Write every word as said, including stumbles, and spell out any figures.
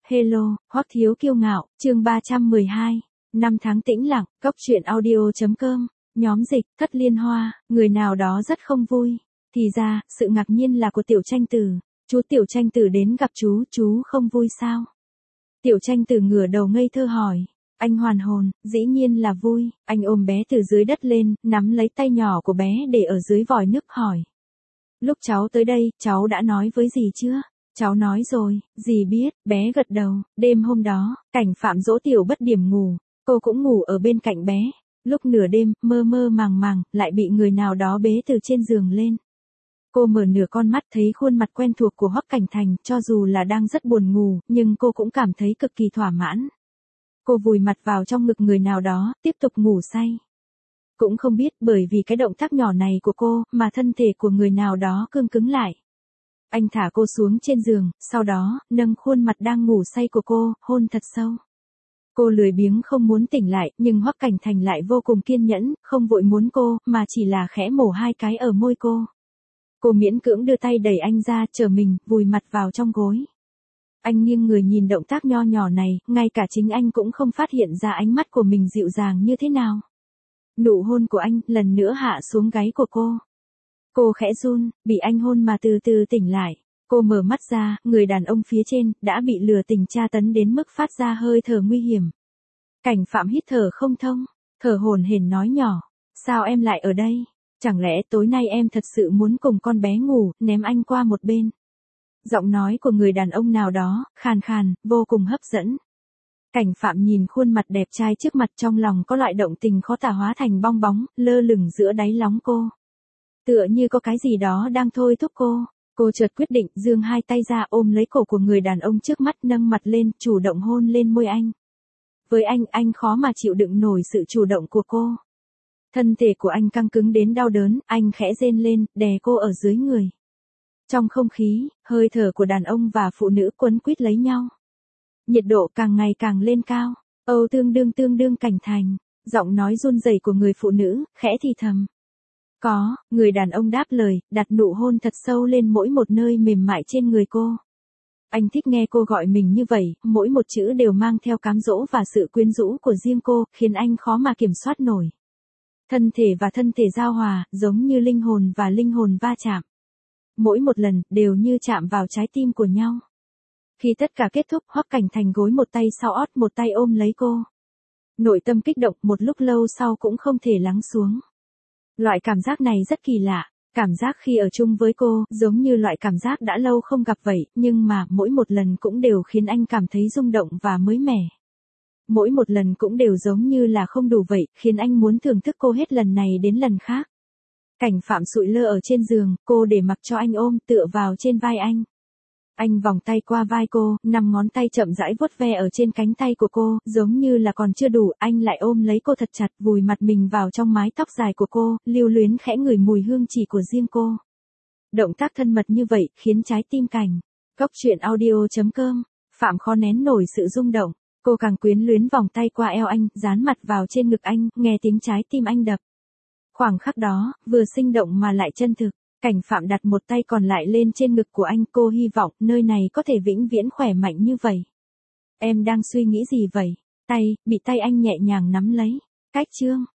Hello, Hoắc Thiếu Kiêu Ngạo, chương ba trăm mười hai, năm tháng tĩnh lặng, cốc truyện audio.com, nhóm dịch, Thất Liên Hoa, người nào đó rất không vui. Thì ra, sự ngạc nhiên là của Tiểu Tranh Tử. Chú Tiểu Tranh Tử đến gặp chú, chú không vui sao? Tiểu Tranh Tử ngửa đầu ngây thơ hỏi. Anh hoàn hồn, dĩ nhiên là vui. Anh ôm bé từ dưới đất lên, nắm lấy tay nhỏ của bé để ở dưới vòi nước hỏi. Lúc cháu tới đây, cháu đã nói với dì chưa? Cháu nói rồi, dì biết, bé gật đầu. Đêm hôm đó, Cảnh Phạm dỗ Tiểu Bất Điểm ngủ, cô cũng ngủ ở bên cạnh bé. Lúc nửa đêm, mơ mơ màng màng, lại bị người nào đó bế từ trên giường lên. Cô mở nửa con mắt thấy khuôn mặt quen thuộc của Hoắc Cảnh Thành, cho dù là đang rất buồn ngủ, nhưng cô cũng cảm thấy cực kỳ thỏa mãn. Cô vùi mặt vào trong ngực người nào đó, tiếp tục ngủ say. Cũng không biết bởi vì cái động tác nhỏ này của cô, mà thân thể của người nào đó cương cứng lại. Anh thả cô xuống trên giường, sau đó, nâng khuôn mặt đang ngủ say của cô, hôn thật sâu. Cô lười biếng không muốn tỉnh lại, nhưng Hoắc Cảnh Thành lại vô cùng kiên nhẫn, không vội muốn cô, mà chỉ là khẽ mổ hai cái ở môi cô. Cô miễn cưỡng đưa tay đẩy anh ra, trở mình, vùi mặt vào trong gối. Anh nghiêng người nhìn động tác nho nhỏ này, ngay cả chính anh cũng không phát hiện ra ánh mắt của mình dịu dàng như thế nào. Nụ hôn của anh, lần nữa hạ xuống gáy của cô. Cô khẽ run, bị anh hôn mà từ từ tỉnh lại. Cô mở mắt ra, người đàn ông phía trên, đã bị lừa tình tra tấn đến mức phát ra hơi thở nguy hiểm. Cảnh Phạm hít thở không thông, thở hổn hển nói nhỏ. Sao em lại ở đây? Chẳng lẽ tối nay em thật sự muốn cùng con bé ngủ, ném anh qua một bên? Giọng nói của người đàn ông nào đó, khàn khàn, vô cùng hấp dẫn. Cảnh Phạm nhìn khuôn mặt đẹp trai trước mặt, trong lòng có loại động tình khó tả hóa thành bong bóng, lơ lửng giữa đáy lóng cô. Tựa như có cái gì đó đang thôi thúc cô. Cô chợt quyết định, giương hai tay ra ôm lấy cổ của người đàn ông trước mắt, nâng mặt lên, chủ động hôn lên môi anh. Với anh, anh khó mà chịu đựng nổi sự chủ động của cô. Thân thể của anh căng cứng đến đau đớn, anh khẽ rên lên, đè cô ở dưới người. Trong không khí, hơi thở của đàn ông và phụ nữ quấn quýt lấy nhau. Nhiệt độ càng ngày càng lên cao. Âu tương đương tương đương Cảnh Thành. Giọng nói run rẩy của người phụ nữ, khẽ thì thầm. Có, người đàn ông đáp lời, đặt nụ hôn thật sâu lên mỗi một nơi mềm mại trên người cô. Anh thích nghe cô gọi mình như vậy, mỗi một chữ đều mang theo cám dỗ và sự quyến rũ của riêng cô, khiến anh khó mà kiểm soát nổi. Thân thể và thân thể giao hòa, giống như linh hồn và linh hồn va chạm. Mỗi một lần, đều như chạm vào trái tim của nhau. Khi tất cả kết thúc, Hoắc Cảnh Thành gối một tay sau ót, một tay ôm lấy cô. Nội tâm kích động, một lúc lâu sau cũng không thể lắng xuống. Loại cảm giác này rất kỳ lạ, cảm giác khi ở chung với cô, giống như loại cảm giác đã lâu không gặp vậy, nhưng mà, mỗi một lần cũng đều khiến anh cảm thấy rung động và mới mẻ. Mỗi một lần cũng đều giống như là không đủ vậy, khiến anh muốn thưởng thức cô hết lần này đến lần khác. Cảnh Phạm sụi lơ ở trên giường, cô để mặc cho anh ôm, tựa vào trên vai anh. Anh vòng tay qua vai cô, năm ngón tay chậm rãi vuốt ve ở trên cánh tay của cô, giống như là còn chưa đủ, anh lại ôm lấy cô thật chặt, vùi mặt mình vào trong mái tóc dài của cô, lưu luyến khẽ ngửi mùi hương chỉ của riêng cô. Động tác thân mật như vậy, khiến trái tim Cảnh. Cốc truyện audio.com, Phạm khó nén nổi sự rung động, cô càng quyến luyến vòng tay qua eo anh, dán mặt vào trên ngực anh, nghe tiếng trái tim anh đập. Khoảng khắc đó, vừa sinh động mà lại chân thực. Cảnh Phạm đặt một tay còn lại lên trên ngực của anh, cô hy vọng nơi này có thể vĩnh viễn khỏe mạnh như vậy. Em đang suy nghĩ gì vậy? Tay, bị tay anh nhẹ nhàng nắm lấy. Cách chương.